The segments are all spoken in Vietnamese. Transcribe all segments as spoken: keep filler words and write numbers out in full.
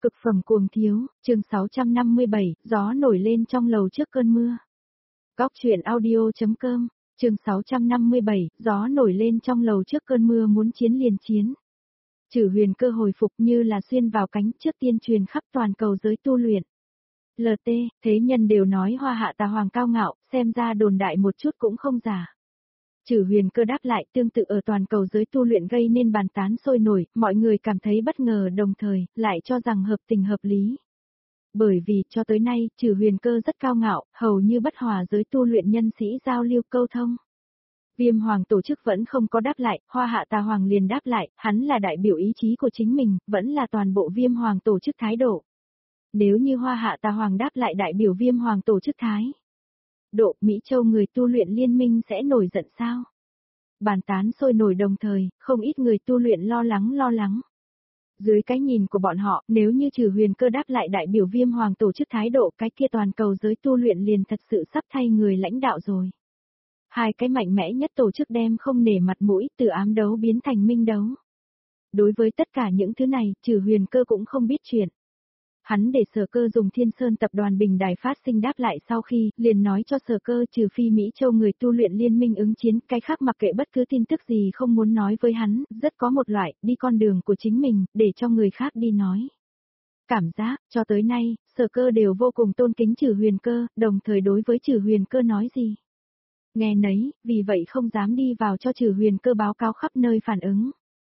Cực phẩm cuồng thiếu, chương sáu trăm năm mươi bảy, gió nổi lên trong lầu trước cơn mưa. Góc truyện audio.com, chương sáu trăm năm mươi bảy, gió nổi lên trong lầu trước cơn mưa muốn chiến liền chiến. Chử Huyền Cơ hồi phục như là xuyên vào cánh, trước tiên truyền khắp toàn cầu giới tu luyện. lờ tê, thế nhân đều nói Hoa Hạ Tà Hoàng cao ngạo, xem ra đồn đại một chút cũng không giả. Chử Huyền Cơ đáp lại, tương tự ở toàn cầu giới tu luyện gây nên bàn tán sôi nổi, mọi người cảm thấy bất ngờ đồng thời, lại cho rằng hợp tình hợp lý. Bởi vì, cho tới nay, Chử Huyền Cơ rất cao ngạo, hầu như bất hòa giới tu luyện nhân sĩ giao lưu câu thông. Viêm Hoàng tổ chức vẫn không có đáp lại, Hoa Hạ Tà Hoàng liền đáp lại, hắn là đại biểu ý chí của chính mình, vẫn là toàn bộ Viêm Hoàng tổ chức thái độ. Nếu như Hoa Hạ Tà Hoàng đáp lại đại biểu Viêm Hoàng tổ chức thái độ, Mỹ Châu người tu luyện liên minh sẽ nổi giận sao? Bàn tán sôi nổi đồng thời, không ít người tu luyện lo lắng lo lắng. Dưới cái nhìn của bọn họ, nếu như Chử Huyền Cơ đáp lại đại biểu Viêm Hoàng tổ chức thái độ, cái kia toàn cầu giới tu luyện liền thật sự sắp thay người lãnh đạo rồi. Hai cái mạnh mẽ nhất tổ chức đem không nể mặt mũi, từ ám đấu biến thành minh đấu. Đối với tất cả những thứ này, Chử Huyền Cơ cũng không biết chuyện. Hắn để Sở Cơ dùng Thiên Sơn tập đoàn bình đài phát sinh đáp lại sau khi, liền nói cho Sở Cơ trừ phi Mỹ Châu người tu luyện liên minh ứng chiến, cái khác mặc kệ bất cứ tin tức gì không muốn nói với hắn, rất có một loại, đi con đường của chính mình, để cho người khác đi nói. Cảm giác, cho tới nay, Sở Cơ đều vô cùng tôn kính Chử Huyền Cơ, đồng thời đối với Chử Huyền Cơ nói gì. Nghe nấy, vì vậy không dám đi vào cho Chử Huyền Cơ báo cáo khắp nơi phản ứng.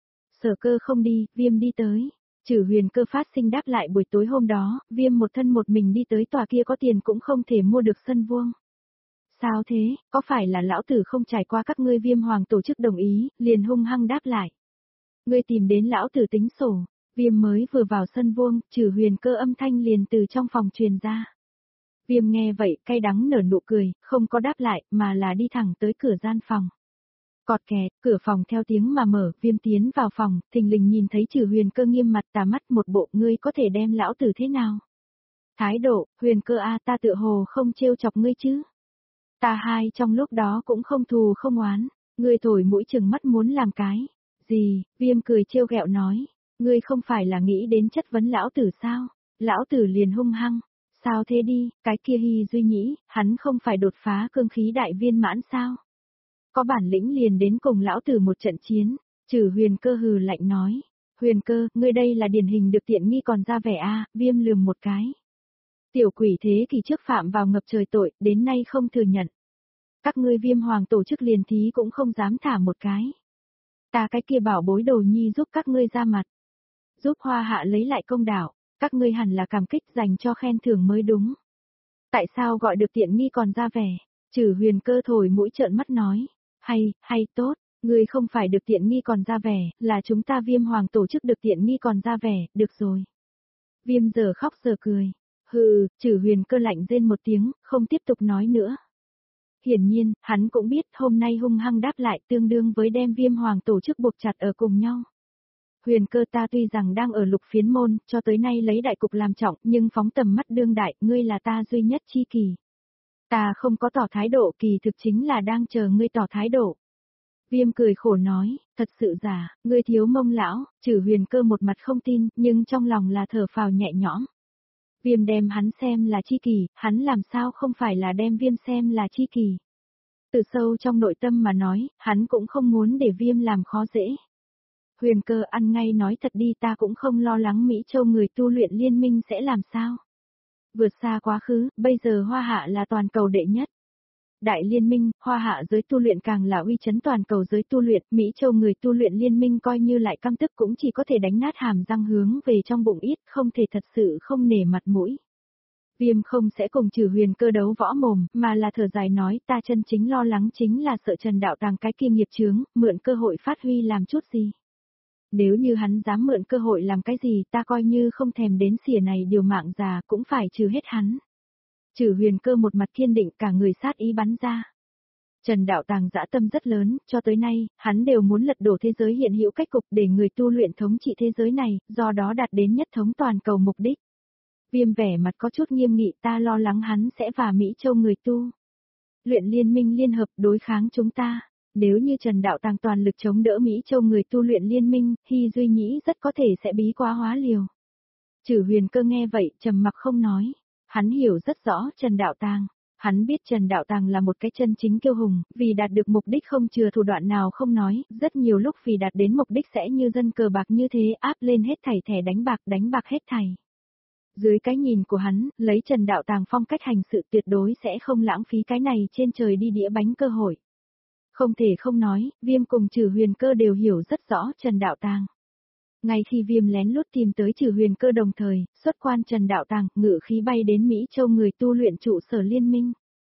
Sở Cơ không đi, Viêm đi tới. Chử Huyền Cơ phát sinh đáp lại buổi tối hôm đó, Viêm một thân một mình đi tới tòa kia có tiền cũng không thể mua được sân vuông. Sao thế, có phải là lão tử không trải qua các ngươi Viêm Hoàng tổ chức đồng ý, liền hung hăng đáp lại. Ngươi tìm đến lão tử tính sổ, Viêm mới vừa vào sân vuông, Chử Huyền Cơ âm thanh liền từ trong phòng truyền ra. Viêm nghe vậy, cay đắng nở nụ cười, không có đáp lại, mà là đi thẳng tới cửa gian phòng. Cọt kẹt, cửa phòng theo tiếng mà mở, Viêm tiến vào phòng, thình lình nhìn thấy Chử Huyền Cơ nghiêm mặt tà mắt một bộ, ngươi có thể đem lão tử thế nào? Thái độ, Huyền Cơ a, ta tựa hồ không trêu chọc ngươi chứ? Ta hai trong lúc đó cũng không thù không oán, ngươi thổi mũi chừng mắt muốn làm cái. Gì, Viêm cười trêu ghẹo nói, ngươi không phải là nghĩ đến chất vấn lão tử sao? Lão tử liền hung hăng, sao thế đi, cái kia Hy Duy Nhĩ, hắn không phải đột phá cương khí đại viên mãn sao? Có bản lĩnh liền đến cùng lão tử một trận chiến, Chử Huyền Cơ hừ lạnh nói. Huyền Cơ, ngươi đây là điển hình được tiện nghi còn ra vẻ a, Viêm lườm một cái. Tiểu quỷ thế kỷ trước phạm vào ngập trời tội, đến nay không thừa nhận. Các ngươi Viêm Hoàng tổ chức liền thí cũng không dám thả một cái. Ta cái kia bảo bối đồ nhi giúp các ngươi ra mặt. Giúp Hoa Hạ lấy lại công đạo, các ngươi hẳn là cảm kích dành cho khen thưởng mới đúng. Tại sao gọi được tiện nghi còn ra vẻ? Chử Huyền Cơ thổi mũi trợn mắt nói. Hay, hay tốt, ngươi không phải được tiện nghi còn ra vẻ, là chúng ta Viêm Hoàng tổ chức được tiện nghi còn ra vẻ, được rồi. Viêm giờ khóc giờ cười. Hừ, Chử Huyền Cơ lạnh rên một tiếng, không tiếp tục nói nữa. Hiển nhiên, hắn cũng biết hôm nay hung hăng đáp lại tương đương với đem Viêm Hoàng tổ chức buộc chặt ở cùng nhau. Huyền Cơ, ta tuy rằng đang ở Lục Phiến Môn, cho tới nay lấy đại cục làm trọng, nhưng phóng tầm mắt đương đại, ngươi là ta duy nhất chi kỳ. Ta không có tỏ thái độ, kỳ thực chính là đang chờ ngươi tỏ thái độ. Viêm cười khổ nói, thật sự giả, ngươi thiếu mông lão, Chử Huyền Cơ một mặt không tin, nhưng trong lòng là thở phào nhẹ nhõm. Viêm đem hắn xem là chi kỳ, hắn làm sao không phải là đem Viêm xem là chi kỳ. Từ sâu trong nội tâm mà nói, hắn cũng không muốn để Viêm làm khó dễ. Huyền Cơ, ăn ngay nói thật đi, ta cũng không lo lắng Mỹ Châu người tu luyện liên minh sẽ làm sao. Vượt xa quá khứ, bây giờ Hoa Hạ là toàn cầu đệ nhất. Đại liên minh, Hoa Hạ giới tu luyện càng là uy chấn toàn cầu giới tu luyện, Mỹ Châu người tu luyện liên minh coi như lại căm tức cũng chỉ có thể đánh nát hàm răng hướng về trong bụng ít, không thể thật sự không nể mặt mũi. Viêm không sẽ cùng Chử Huyền Cơ đấu võ mồm, mà là thở dài nói, ta chân chính lo lắng chính là sợ Trần Đạo Tàng cái kia nghiệp chướng, mượn cơ hội phát huy làm chút gì. Nếu như hắn dám mượn cơ hội làm cái gì, ta coi như không thèm đến xỉa này điều mạng già cũng phải trừ hết hắn. Chử Huyền Cơ một mặt kiên định, cả người sát ý bắn ra. Trần Đạo Tàng dã tâm rất lớn, cho tới nay, hắn đều muốn lật đổ thế giới hiện hữu cách cục để người tu luyện thống trị thế giới này, do đó đạt đến nhất thống toàn cầu mục đích. Viêm vẻ mặt có chút nghiêm nghị, ta lo lắng hắn sẽ và Mỹ Châu người tu luyện liên minh liên hợp đối kháng chúng ta. Nếu như Trần Đạo Tàng toàn lực chống đỡ Mỹ Châu người tu luyện liên minh, Hy Duy Nhĩ rất có thể sẽ bí quá hóa liều. Trử Huyền Cơ nghe vậy, trầm mặc không nói. Hắn hiểu rất rõ Trần Đạo Tàng. Hắn biết Trần Đạo Tàng là một cái chân chính kiêu hùng, vì đạt được mục đích không chừa thủ đoạn nào không nói, rất nhiều lúc vì đạt đến mục đích sẽ như dân cờ bạc như thế áp lên hết thảy thẻ đánh bạc, đánh bạc hết thảy. Dưới cái nhìn của hắn, lấy Trần Đạo Tàng phong cách hành sự tuyệt đối sẽ không lãng phí cái này trên trời đi đĩa bánh cơ hội. Không thể không nói, Viêm cùng Trử Huyền Cơ đều hiểu rất rõ Trần Đạo Tàng. Ngay khi Viêm lén lút tìm tới Trử Huyền Cơ đồng thời, xuất quan Trần Đạo Tàng, ngự khí bay đến Mỹ Châu người tu luyện trụ sở liên minh.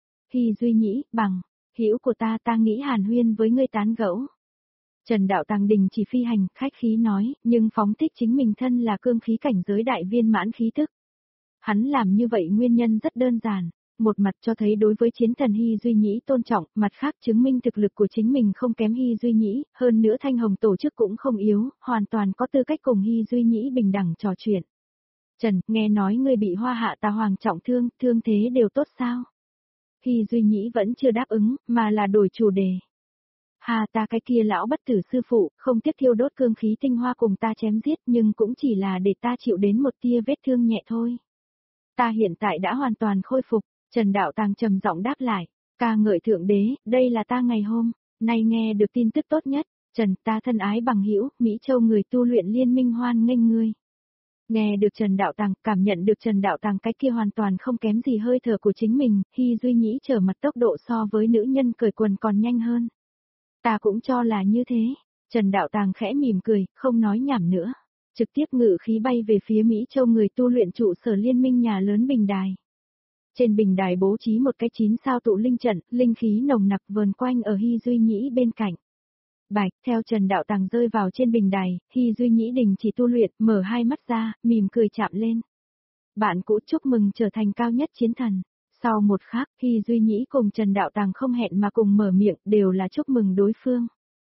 Hy Duy Nhĩ, bằng, hữu của ta ta nghĩ hàn huyên với ngươi tán gẫu. Trần Đạo Tàng đình chỉ phi hành, khách khí nói, nhưng phóng thích chính mình thân là cương khí cảnh giới đại viên mãn khí tức. Hắn làm như vậy nguyên nhân rất đơn giản. Một mặt cho thấy đối với chiến thần Hy Duy Nhĩ tôn trọng, mặt khác chứng minh thực lực của chính mình không kém Hy Duy Nhĩ, hơn nữa Thanh Hồng tổ chức cũng không yếu, hoàn toàn có tư cách cùng Hy Duy Nhĩ bình đẳng trò chuyện. Trần, nghe nói ngươi bị Hoa Hạ Tà Hoàng trọng thương, thương thế đều tốt sao? Hy Duy Nhĩ vẫn chưa đáp ứng, mà là đổi chủ đề. Hà ta cái kia lão bất tử sư phụ, không tiếp thiêu đốt cương khí tinh hoa cùng ta chém giết nhưng cũng chỉ là để ta chịu đến một tia vết thương nhẹ thôi. Ta hiện tại đã hoàn toàn khôi phục. Trần Đạo Tàng trầm giọng đáp lại, ca ngợi thượng đế, đây là ta ngày hôm nay nghe được tin tức tốt nhất. Trần, ta thân ái bằng hữu, Mỹ Châu người tu luyện liên minh hoan nghênh ngươi. Nghe được Trần Đạo Tàng, cảm nhận được Trần Đạo Tàng cái kia hoàn toàn không kém gì hơi thở của chính mình, Hy Duy Nhĩ trở mặt tốc độ so với nữ nhân cởi quần còn nhanh hơn. Ta cũng cho là như thế. Trần Đạo Tàng khẽ mỉm cười, không nói nhảm nữa, trực tiếp ngự khí bay về phía Mỹ Châu người tu luyện trụ sở liên minh nhà lớn bình đài. Trên bình đài bố trí một cái chín sao tụ linh trận, linh khí nồng nặc vờn quanh ở Hy Duy Nhĩ bên cạnh. Bạch, theo Trần Đạo Tàng rơi vào trên bình đài, Hy Duy Nhĩ đình chỉ tu luyện, mở hai mắt ra, mỉm cười chạm lên. Bạn cũ chúc mừng trở thành cao nhất chiến thần. Sau một khắc, Hy Duy Nhĩ cùng Trần Đạo Tàng không hẹn mà cùng mở miệng, đều là chúc mừng đối phương.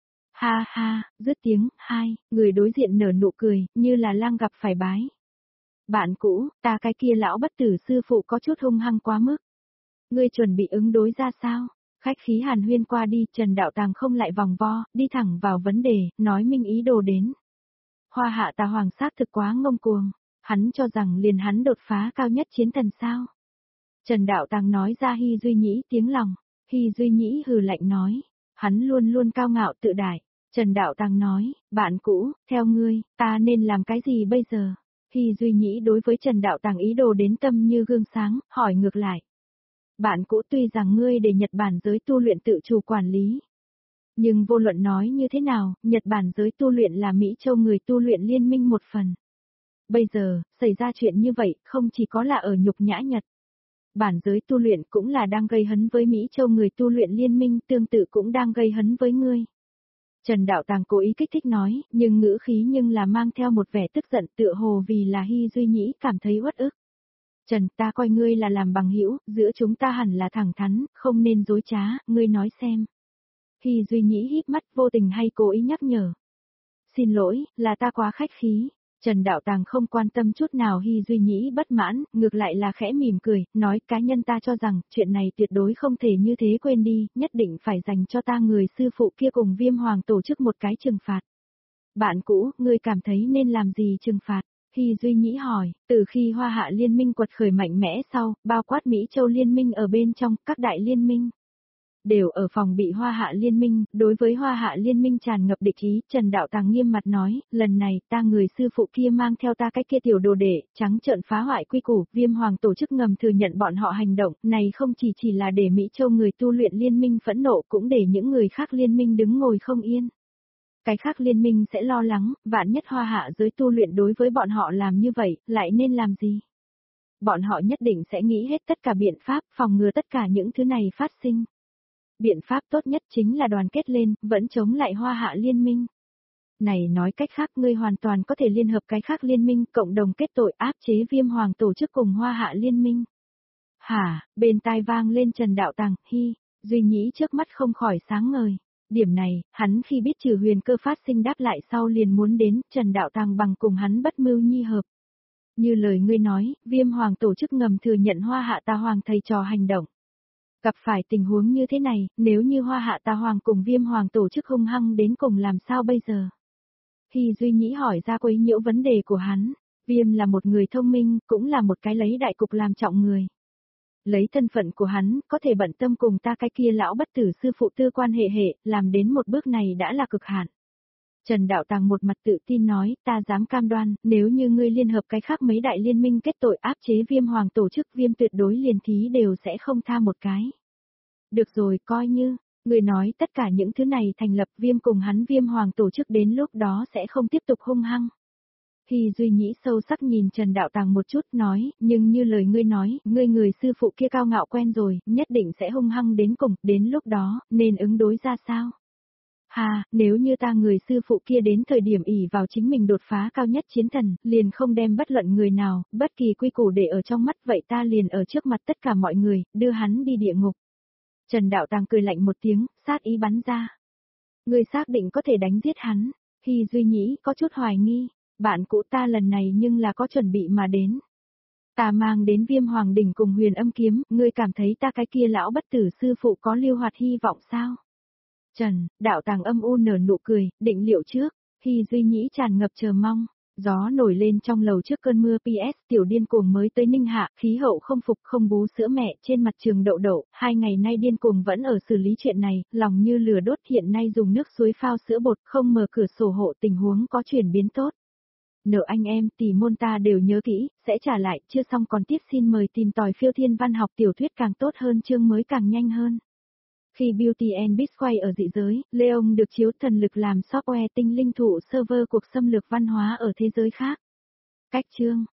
Ha ha, dứt tiếng, hai, người đối diện nở nụ cười, như là lang gặp phải bái. Bạn cũ, ta cái kia lão bất tử sư phụ có chút hung hăng quá mức. Ngươi chuẩn bị ứng đối ra sao? Khách khí hàn huyên qua đi, Trần Đạo Tàng không lại vòng vo, đi thẳng vào vấn đề, nói minh ý đồ đến. Hoa Hạ Tà Hoàng xác thực quá ngông cuồng, hắn cho rằng liền hắn đột phá cao nhất chiến thần sao. Trần Đạo Tàng nói ra Hy Duy Nhĩ tiếng lòng, Hy Duy Nhĩ hừ lạnh nói, hắn luôn luôn cao ngạo tự đại. Trần Đạo Tàng nói, bạn cũ, theo ngươi, ta nên làm cái gì bây giờ? Hy Duy Nhĩ đối với Trần Đạo Tàng ý đồ đến tâm như gương sáng, hỏi ngược lại. Bạn cũ tuy rằng ngươi để Nhật Bản giới tu luyện tự chủ quản lý. Nhưng vô luận nói như thế nào, Nhật Bản giới tu luyện là Mỹ Châu người tu luyện liên minh một phần. Bây giờ, xảy ra chuyện như vậy, không chỉ có là ở nhục nhã Nhật. Bản giới tu luyện cũng là đang gây hấn với Mỹ Châu người tu luyện liên minh, tương tự cũng đang gây hấn với ngươi. Trần Đạo Tàng cố ý kích thích nói, nhưng ngữ khí nhưng là mang theo một vẻ tức giận tựa hồ vì là Hy Duy Nhĩ cảm thấy uất ức. Trần, ta coi ngươi là làm bằng hữu, giữa chúng ta hẳn là thẳng thắn, không nên dối trá, ngươi nói xem. Hy Duy Nhĩ híp mắt vô tình hay cố ý nhắc nhở. Xin lỗi, là ta quá khách khí. Trần Đạo Tàng không quan tâm chút nào Hy Duy Nhĩ bất mãn, ngược lại là khẽ mỉm cười, nói cá nhân ta cho rằng, chuyện này tuyệt đối không thể như thế quên đi, nhất định phải dành cho ta người sư phụ kia cùng Viêm Hoàng tổ chức một cái trừng phạt. Bạn cũ, ngươi cảm thấy nên làm gì trừng phạt? Hy Duy Nhĩ hỏi, từ khi Hoa Hạ Liên minh quật khởi mạnh mẽ sau, bao quát Mỹ Châu Liên minh ở bên trong, các đại liên minh đều ở phòng bị Hoa Hạ Liên minh, đối với Hoa Hạ Liên minh tràn ngập địch ý, Trần Đạo Tàng nghiêm mặt nói, lần này, ta người sư phụ kia mang theo ta cái kia tiểu đồ đệ, trắng trợn phá hoại quy củ, Viêm Hoàng tổ chức ngầm thừa nhận bọn họ hành động, này không chỉ chỉ là để Mỹ Châu người tu luyện liên minh phẫn nộ, cũng để những người khác liên minh đứng ngồi không yên. Cái khác liên minh sẽ lo lắng, vạn nhất Hoa Hạ giới tu luyện đối với bọn họ làm như vậy, lại nên làm gì? Bọn họ nhất định sẽ nghĩ hết tất cả biện pháp, phòng ngừa tất cả những thứ này phát sinh. Biện pháp tốt nhất chính là đoàn kết lên, vẫn chống lại Hoa Hạ Liên minh. Này nói cách khác ngươi hoàn toàn có thể liên hợp cái khác liên minh, cộng đồng kết tội áp chế Viêm Hoàng tổ chức cùng Hoa Hạ Liên minh. Hả, bên tai vang lên Trần Đạo Tàng, Hy, Duy Nhĩ trước mắt không khỏi sáng ngời. Điểm này, hắn khi biết Trừ Huyền Cơ phát sinh đáp lại sau liền muốn đến, Trần Đạo Tàng bằng cùng hắn bất mưu nhi hợp. Như lời ngươi nói, Viêm Hoàng tổ chức ngầm thừa nhận Hoa Hạ Tà Hoàng thầy trò hành động. Gặp phải tình huống như thế này, nếu như Hoa Hạ Tà Hoàng cùng Viêm Hoàng tổ chức hung hăng đến cùng làm sao bây giờ? Hy Duy Nhĩ hỏi ra quấy nhiễu vấn đề của hắn. Viêm là một người thông minh, cũng là một cái lấy đại cục làm trọng người. Lấy thân phận của hắn, có thể bận tâm cùng ta cái kia lão bất tử sư phụ tư quan hệ hệ, làm đến một bước này đã là cực hạn. Trần Đạo Tàng một mặt tự tin nói, ta dám cam đoan, nếu như ngươi liên hợp cái khác mấy đại liên minh kết tội áp chế Viêm Hoàng tổ chức, Viêm tuyệt đối liền thí đều sẽ không tha một cái. Được rồi, coi như, ngươi nói tất cả những thứ này thành lập, Viêm cùng hắn Viêm Hoàng tổ chức đến lúc đó sẽ không tiếp tục hung hăng. Hy Duy Nhĩ sâu sắc nhìn Trần Đạo Tàng một chút nói, nhưng như lời ngươi nói, ngươi người sư phụ kia cao ngạo quen rồi, nhất định sẽ hung hăng đến cùng, đến lúc đó, nên ứng đối ra sao? Hà, nếu như ta người sư phụ kia đến thời điểm ỷ vào chính mình đột phá cao nhất chiến thần, liền không đem bất luận người nào, bất kỳ quy củ để ở trong mắt, vậy ta liền ở trước mặt tất cả mọi người, đưa hắn đi địa ngục. Trần Đạo Tàng cười lạnh một tiếng, sát ý bắn ra. Ngươi xác định có thể đánh giết hắn, Hy Duy Nhĩ có chút hoài nghi. Bạn cũ ta lần này nhưng là có chuẩn bị mà đến. Ta mang đến Viêm Hoàng đỉnh cùng Huyền Âm kiếm, ngươi cảm thấy ta cái kia lão bất tử sư phụ có lưu hoạt hy vọng sao? Trần, Đạo Tàng âm u nở nụ cười, định liệu trước, Hy Duy Nhĩ tràn ngập chờ mong. Gió nổi lên trong lầu trước cơn mưa pê ét, tiểu điên cuồng mới tới Ninh Hạ, khí hậu không phục không bú sữa mẹ, trên mặt trường đậu đậu, hai ngày nay điên cuồng vẫn ở xử lý chuyện này, lòng như lửa đốt, hiện nay dùng nước suối phao sữa bột, không mở cửa sổ hộ, tình huống có chuyển biến tốt. Nợ anh em, tỷ môn ta đều nhớ kỹ, sẽ trả lại, chưa xong còn tiếp, xin mời tìm tòi phiêu thiên văn học tiểu thuyết càng tốt hơn, chương mới càng nhanh hơn. Khi Beauty and Beast quay ở dị giới, Leon được chiếu thần lực làm software tinh linh thủ server cuộc xâm lược văn hóa ở thế giới khác. Cách chương